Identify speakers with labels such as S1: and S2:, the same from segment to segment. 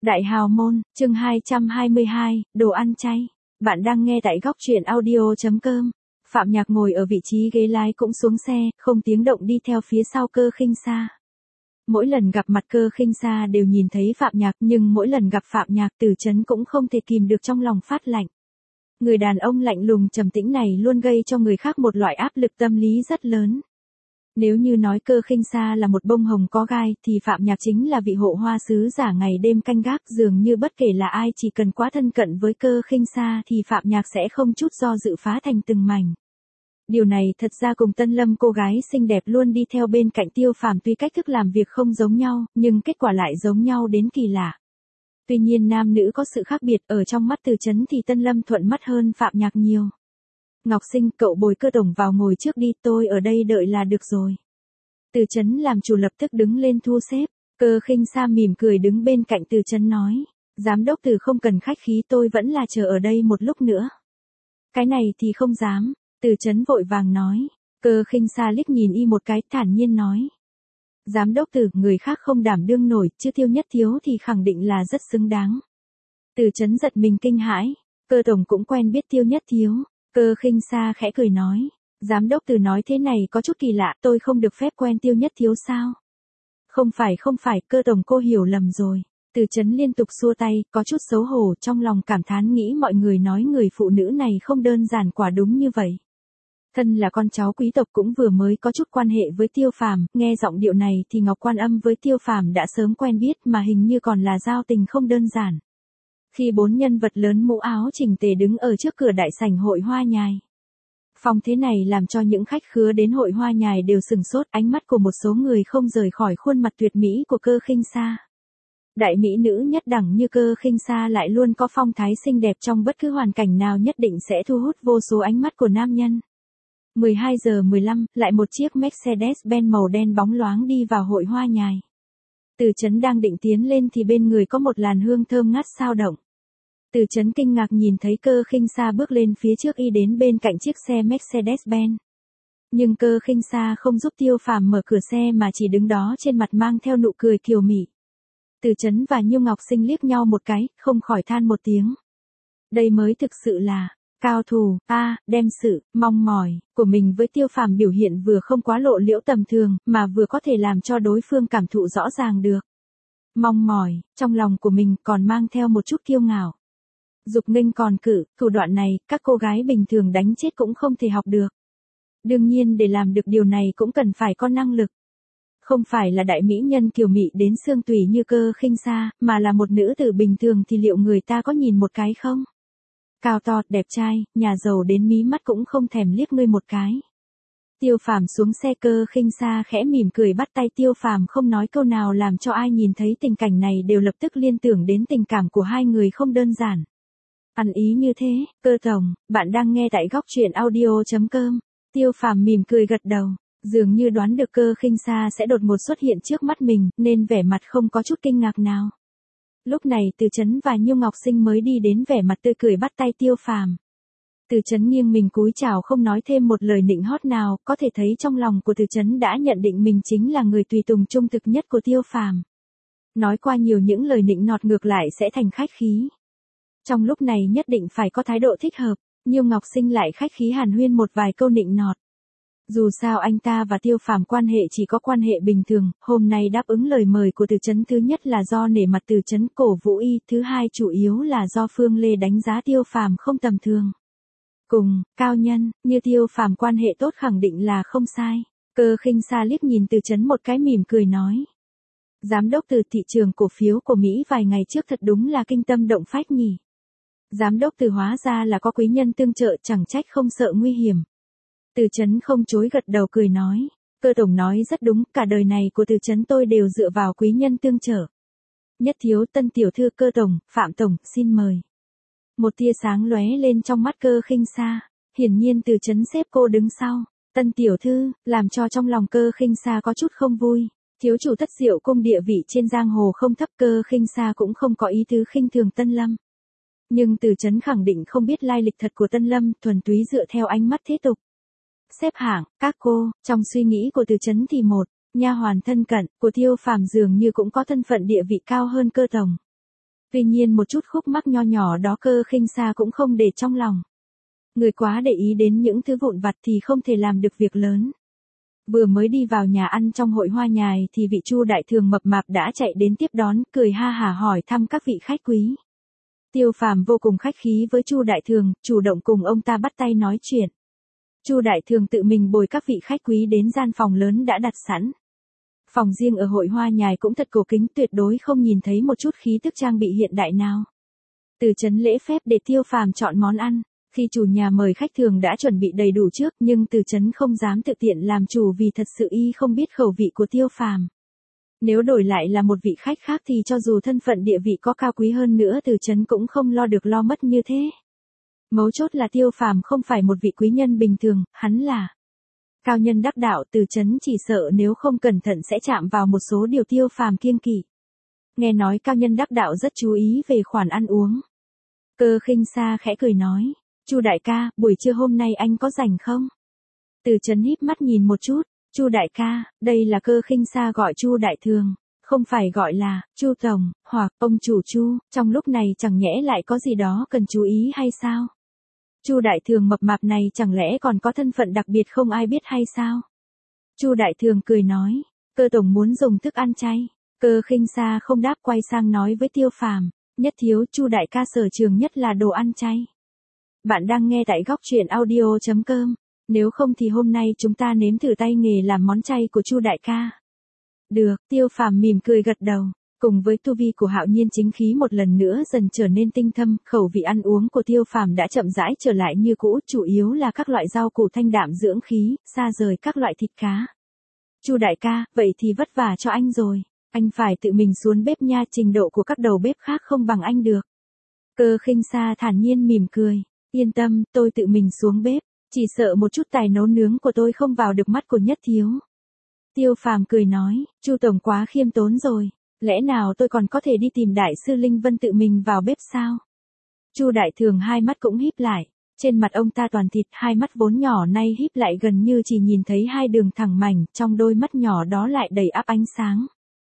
S1: Đại hào môn, chương 222, đồ ăn chay. Bạn đang nghe tại góc truyện audio.com. Phạm Nhạc ngồi ở vị trí ghế lái cũng xuống xe, không tiếng động đi theo phía sau Cơ Khinh Sa. Mỗi lần gặp mặt Cơ Khinh Sa đều nhìn thấy Phạm Nhạc, nhưng mỗi lần gặp Phạm Nhạc Từ Chấn cũng không thể kìm được trong lòng phát lạnh. Người đàn ông lạnh lùng trầm tĩnh này luôn gây cho người khác một loại áp lực tâm lý rất lớn. Nếu như nói Cơ Khinh Sa là một bông hồng có gai, thì Phạm Nhạc chính là vị hộ hoa sứ giả ngày đêm canh gác, dường như bất kể là ai chỉ cần quá thân cận với Cơ Khinh Sa thì Phạm Nhạc sẽ không chút do dự phá thành từng mảnh. Điều này thật ra cùng Tân Lâm cô gái xinh đẹp luôn đi theo bên cạnh Tiêu Phàm tuy cách thức làm việc không giống nhau, nhưng kết quả lại giống nhau đến kỳ lạ. Tuy nhiên nam nữ có sự khác biệt, ở trong mắt Từ Chấn thì Tân Lâm thuận mắt hơn Phạm Nhạc nhiều. Ngọc Sinh, cậu bồi Cơ tổng vào ngồi trước đi, tôi ở đây đợi là được rồi. Từ Chấn làm chủ lập tức đứng lên thu xếp. Cơ Khinh Sa mỉm cười đứng bên cạnh Từ Chấn nói, giám đốc Từ không cần khách khí, tôi vẫn là chờ ở đây một lúc nữa. Cái này thì không dám, Từ Chấn vội vàng nói. Cơ Khinh Sa liếc nhìn y một cái, thản nhiên nói, giám đốc Từ, người khác không đảm đương nổi, chứ Tiêu Nhất Thiếu thì khẳng định là rất xứng đáng. Từ Chấn giật mình kinh hãi, Cơ tổng cũng quen biết Tiêu Nhất Thiếu. Cơ Khinh Sa khẽ cười nói, giám đốc Từ nói thế này có chút kỳ lạ, tôi không được phép quen Tiêu Nhất Thiếu sao? Không phải, Cơ tổng cô hiểu lầm rồi. Từ Chấn liên tục xua tay, có chút xấu hổ, trong lòng cảm thán nghĩ mọi người nói người phụ nữ này không đơn giản, quả đúng như vậy. Thân là con cháu quý tộc cũng vừa mới có chút quan hệ với Tiêu Phàm, nghe giọng điệu này thì Ngọc Quan Âm với Tiêu Phàm đã sớm quen biết, mà hình như còn là giao tình không đơn giản. Khi bốn nhân vật lớn mũ áo chỉnh tề đứng ở trước cửa đại sảnh hội hoa nhài. Phong thế này làm cho những khách khứa đến hội hoa nhài đều sừng sốt, ánh mắt của một số người không rời khỏi khuôn mặt tuyệt mỹ của Cơ Khinh Sa. Đại mỹ nữ nhất đẳng như Cơ Khinh Sa lại luôn có phong thái xinh đẹp, trong bất cứ hoàn cảnh nào nhất định sẽ thu hút vô số ánh mắt của nam nhân. 12 giờ 15, lại một chiếc Mercedes-Benz màu đen bóng loáng đi vào hội hoa nhài. Từ Chấn đang định tiến lên thì bên người có một làn hương thơm ngát xao động. Từ Chấn kinh ngạc nhìn thấy Cơ Khinh Sa bước lên phía trước y đến bên cạnh chiếc xe Mercedes-Benz. Nhưng Cơ Khinh Sa không giúp Tiêu Phàm mở cửa xe mà chỉ đứng đó trên mặt mang theo nụ cười kiều mị. Từ Chấn và Nhiêu Ngọc Sinh liếc nhau một cái, không khỏi than một tiếng. Đây mới thực sự là cao thủ, đem sự mong mỏi của mình với Tiêu Phàm biểu hiện vừa không quá lộ liễu tầm thường, mà vừa có thể làm cho đối phương cảm thụ rõ ràng được. Mong mỏi, trong lòng của mình còn mang theo một chút kiêu ngạo. Dục nghênh còn cự, thủ đoạn này, các cô gái bình thường đánh chết cũng không thể học được. Đương nhiên để làm được điều này cũng cần phải có năng lực. Không phải là đại mỹ nhân kiều mị đến xương tủy như Cơ Khinh Sa, mà là một nữ tử bình thường thì liệu người ta có nhìn một cái không? Cao to, đẹp trai, nhà giàu đến mí mắt cũng không thèm liếc ngươi một cái. Tiêu Phàm xuống xe, Cơ Khinh Sa khẽ mỉm cười bắt tay Tiêu Phàm không nói câu nào, làm cho ai nhìn thấy tình cảnh này đều lập tức liên tưởng đến tình cảm của hai người không đơn giản. Ăn ý như thế, Cơ tổng, bạn đang nghe tại góc truyện audio.com. Tiêu Phàm mỉm cười gật đầu, dường như đoán được Cơ Khinh Sa sẽ đột ngột xuất hiện trước mắt mình, nên vẻ mặt không có chút kinh ngạc nào. Lúc này Từ Chấn và Nhiêu Ngọc Sinh mới đi đến, vẻ mặt tươi cười bắt tay Tiêu Phàm. Từ Chấn nghiêng mình cúi chào không nói thêm một lời nịnh hót nào, có thể thấy trong lòng của Từ Chấn đã nhận định mình chính là người tùy tùng trung thực nhất của Tiêu Phàm. Nói qua nhiều những lời nịnh nọt ngược lại sẽ thành khách khí. Trong lúc này nhất định phải có thái độ thích hợp, Nhiêu Ngọc Sinh lại khách khí hàn huyên một vài câu nịnh nọt. Dù sao anh ta và Tiêu Phàm quan hệ chỉ có quan hệ bình thường, hôm nay đáp ứng lời mời của Từ Chấn thứ nhất là do nể mặt Từ Chấn cổ vũ y, thứ hai chủ yếu là do Phương Lê đánh giá Tiêu Phàm không tầm thường. Cùng, cao nhân, như Tiêu Phàm quan hệ tốt khẳng định là không sai. Cơ Khinh Sa liếc nhìn Từ Chấn một cái mỉm cười nói. Giám đốc Từ, thị trường cổ phiếu của Mỹ vài ngày trước thật đúng là kinh tâm động phách nhỉ. Giám đốc Từ hóa ra là có quý nhân tương trợ, chẳng trách không sợ nguy hiểm. Từ Chấn không chối gật đầu cười nói, Cơ tổng nói rất đúng, cả đời này của Từ Chấn tôi đều dựa vào quý nhân tương trợ. Nhất Thiếu, Tân tiểu thư, Cơ tổng, Phạm tổng, xin mời. Một tia sáng lóe lên trong mắt Cơ Khinh Sa, hiển nhiên Từ Chấn xếp cô đứng sau. Tân tiểu thư, làm cho trong lòng Cơ Khinh Sa có chút không vui. Thiếu chủ Thất Diệu cung địa vị trên giang hồ không thấp, Cơ Khinh Sa cũng không có ý tứ khinh thường Tân Lâm. Nhưng Từ Chấn khẳng định không biết lai lịch thật của Tân Lâm, thuần túy dựa theo ánh mắt thế tục. Xếp hạng, các cô, trong suy nghĩ của Từ Chấn thì một, nha hoàn thân cận của Tiêu Phàm dường như cũng có thân phận địa vị cao hơn Cơ tổng. Tuy nhiên một chút khúc mắc nho nhỏ đó Cơ Khinh Sa cũng không để trong lòng. Người quá để ý đến những thứ vụn vặt thì không thể làm được việc lớn. Vừa mới đi vào nhà ăn trong hội hoa nhài thì vị Chu đại thường mập mạp đã chạy đến tiếp đón, cười ha hả hỏi thăm các vị khách quý. Tiêu Phàm vô cùng khách khí với Chu đại thường, chủ động cùng ông ta bắt tay nói chuyện. Chu đại thường tự mình bồi các vị khách quý đến gian phòng lớn đã đặt sẵn. Phòng riêng ở hội hoa nhài cũng thật cổ kính, tuyệt đối không nhìn thấy một chút khí tức trang bị hiện đại nào. Từ chấn lễ phép để Tiêu Phàm chọn món ăn. Khi chủ nhà mời khách thường đã chuẩn bị đầy đủ trước, nhưng Từ Chấn không dám tự tiện làm chủ vì thật sự y không biết khẩu vị của Tiêu Phàm. Nếu đổi lại là một vị khách khác thì cho dù thân phận địa vị có cao quý hơn nữa Từ Chấn cũng không lo được lo mất như thế. Mấu chốt là Tiêu Phàm không phải một vị quý nhân bình thường, hắn là cao nhân đắc đạo. Từ Chấn chỉ sợ nếu không cẩn thận sẽ chạm vào một số điều Tiêu Phàm kiêng kỵ. Nghe nói cao nhân đắc đạo rất chú ý về khoản ăn uống. Cơ Khinh Sa khẽ cười nói. Chu đại ca, buổi trưa hôm nay anh có rảnh không? Từ Chấn híp mắt nhìn một chút. Chu đại ca, đây là Cơ Khinh Sa gọi Chu đại thường, không phải gọi là Chu tổng hoặc ông chủ Chu, trong lúc này chẳng nhẽ lại có gì đó cần chú ý hay sao? Chu đại thường mập mạp này chẳng lẽ còn có thân phận đặc biệt không ai biết hay sao? Chu đại thường cười nói, Cơ tổng muốn dùng thức ăn chay. Cơ Khinh Sa không đáp, quay sang nói với Tiêu Phàm, nhất thiếu Chu đại ca sở trường nhất là đồ ăn chay. Bạn đang nghe tại góc truyện audio.com. Nếu không thì hôm nay chúng ta nếm thử tay nghề làm món chay của Chu đại ca. Được, Tiêu Phàm mỉm cười gật đầu. Cùng với tu vi của Hạo Nhiên chính khí một lần nữa dần trở nên tinh thâm, khẩu vị ăn uống của Tiêu Phàm đã chậm rãi trở lại như cũ, chủ yếu là các loại rau củ thanh đạm dưỡng khí, xa rời các loại thịt cá. Chu đại ca, vậy thì vất vả cho anh rồi. Anh phải tự mình xuống bếp nha, trình độ của các đầu bếp khác không bằng anh được. Cơ Khinh Sa thản nhiên mỉm cười. Yên tâm, tôi tự mình xuống bếp, chỉ sợ một chút tài nấu nướng của tôi không vào được mắt của nhất thiếu. Tiêu Phàm cười nói, Chu tổng quá khiêm tốn rồi, lẽ nào tôi còn có thể đi tìm đại sư Linh Vân tự mình vào bếp sao? Chu đại thường hai mắt cũng híp lại, trên mặt ông ta toàn thịt, hai mắt vốn nhỏ nay híp lại gần như chỉ nhìn thấy hai đường thẳng mảnh, trong đôi mắt nhỏ đó lại đầy ắp ánh sáng.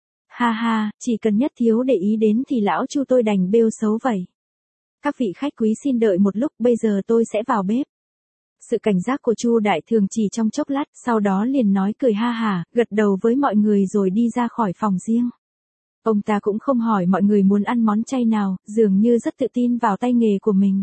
S1: Ha ha, chỉ cần nhất thiếu để ý đến thì lão Chu tôi đành bêu xấu vậy. Các vị khách quý xin đợi một lúc, bây giờ tôi sẽ vào bếp. Sự cảnh giác của Chu đại thường chỉ trong chốc lát, sau đó liền nói cười ha hả, gật đầu với mọi người rồi đi ra khỏi phòng riêng. Ông ta cũng không hỏi mọi người muốn ăn món chay nào, dường như rất tự tin vào tay nghề của mình.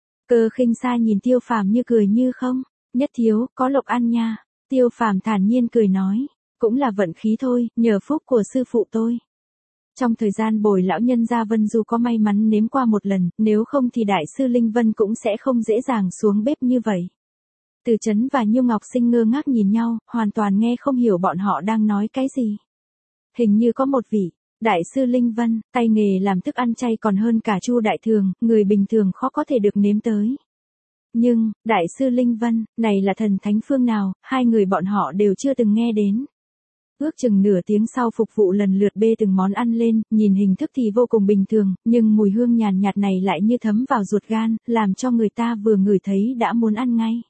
S1: Cơ Khinh Sa nhìn Tiêu Phàm như cười như không, nhất thiếu, có lộc ăn nha. Tiêu Phàm thản nhiên cười nói, cũng là vận khí thôi, nhờ phúc của sư phụ tôi. Trong thời gian bồi lão nhân gia Vân Du có may mắn nếm qua một lần, nếu không thì đại sư Linh Vân cũng sẽ không dễ dàng xuống bếp như vậy. Từ Chấn và Nhiêu Ngọc Sinh ngơ ngác nhìn nhau, hoàn toàn nghe không hiểu bọn họ đang nói cái gì. Hình như có một vị đại sư Linh Vân, tay nghề làm thức ăn chay còn hơn cả Chu đại thường, người bình thường khó có thể được nếm tới. Nhưng, đại sư Linh Vân, này là thần thánh phương nào, hai người bọn họ đều chưa từng nghe đến. Ước chừng nửa tiếng sau phục vụ lần lượt bê từng món ăn lên, nhìn hình thức thì vô cùng bình thường, nhưng mùi hương nhàn nhạt này lại như thấm vào ruột gan, làm cho người ta vừa ngửi thấy đã muốn ăn ngay.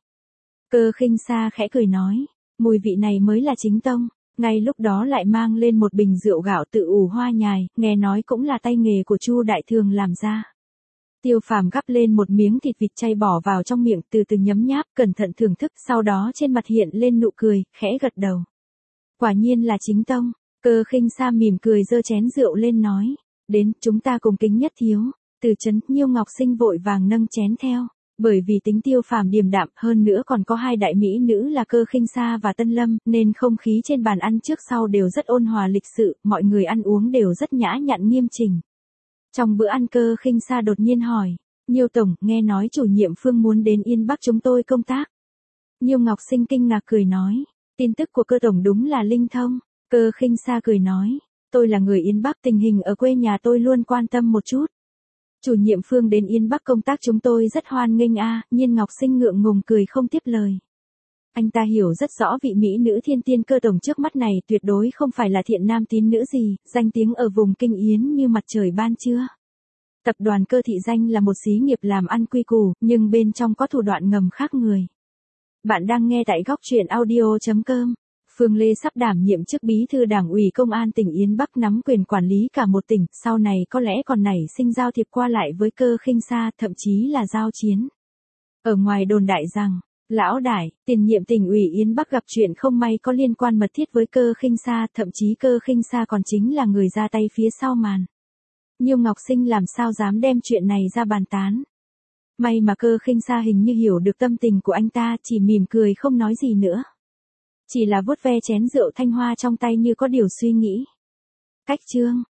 S1: Cơ Khinh Sa khẽ cười nói, mùi vị này mới là chính tông, ngay lúc đó lại mang lên một bình rượu gạo tự ủ hoa nhài, nghe nói cũng là tay nghề của Chu đại thường làm ra. Tiêu Phàm gắp lên một miếng thịt vịt chay bỏ vào trong miệng, từ từ nhấm nháp, cẩn thận thưởng thức, sau đó trên mặt hiện lên nụ cười, khẽ gật đầu. Quả nhiên là chính tông. Cơ Khinh Sa mỉm cười giơ chén rượu lên nói, đến, chúng ta cùng kính nhất thiếu. Từ Chấn, Nhiêu Ngọc Sinh vội vàng nâng chén theo, bởi vì tính Tiêu Phàm điềm đạm, hơn nữa còn có hai đại mỹ nữ là Cơ Khinh Sa và Tân Lâm, nên không khí trên bàn ăn trước sau đều rất ôn hòa lịch sự, mọi người ăn uống đều rất nhã nhặn nghiêm chỉnh. Trong bữa ăn Cơ Khinh Sa đột nhiên hỏi, Nhiêu tổng, nghe nói chủ nhiệm Phương muốn đến Yên Bắc chúng tôi công tác. Nhiêu Ngọc Sinh kinh ngạc cười nói, tin tức của Cơ tổng đúng là linh thông. Cơ Khinh Sa cười nói, tôi là người Yên Bắc, tình hình ở quê nhà tôi luôn quan tâm một chút. Chủ nhiệm Phương đến Yên Bắc công tác chúng tôi rất hoan nghênh a. Nhiên Ngọc Sinh ngượng ngùng cười không tiếp lời. Anh ta hiểu rất rõ vị mỹ nữ thiên tiên Cơ tổng trước mắt này tuyệt đối không phải là thiện nam tín nữ gì, danh tiếng ở vùng Kinh Yến như mặt trời ban trưa. Tập đoàn Cơ thị danh là một xí nghiệp làm ăn quy củ, nhưng bên trong có thủ đoạn ngầm khác người. Bạn đang nghe tại góc truyện audio.com. Phương Lê sắp đảm nhiệm chức bí thư Đảng ủy Công an tỉnh Yên Bắc, nắm quyền quản lý cả một tỉnh, sau này có lẽ còn nảy sinh giao thiệp qua lại với Cơ Khinh Sa, thậm chí là giao chiến. Ở ngoài đồn đại rằng, Lão Đại, tiền nhiệm tỉnh ủy Yên Bắc gặp chuyện không may có liên quan mật thiết với Cơ Khinh Sa, thậm chí Cơ Khinh Sa còn chính là người ra tay phía sau màn. Nhiêu Ngọc Sinh làm sao dám đem chuyện này ra bàn tán. May mà Cơ Khinh Sa hình như hiểu được tâm tình của anh ta, chỉ mỉm cười không nói gì nữa. Chỉ là vuốt ve chén rượu thanh hoa trong tay như có điều suy nghĩ. Cách chương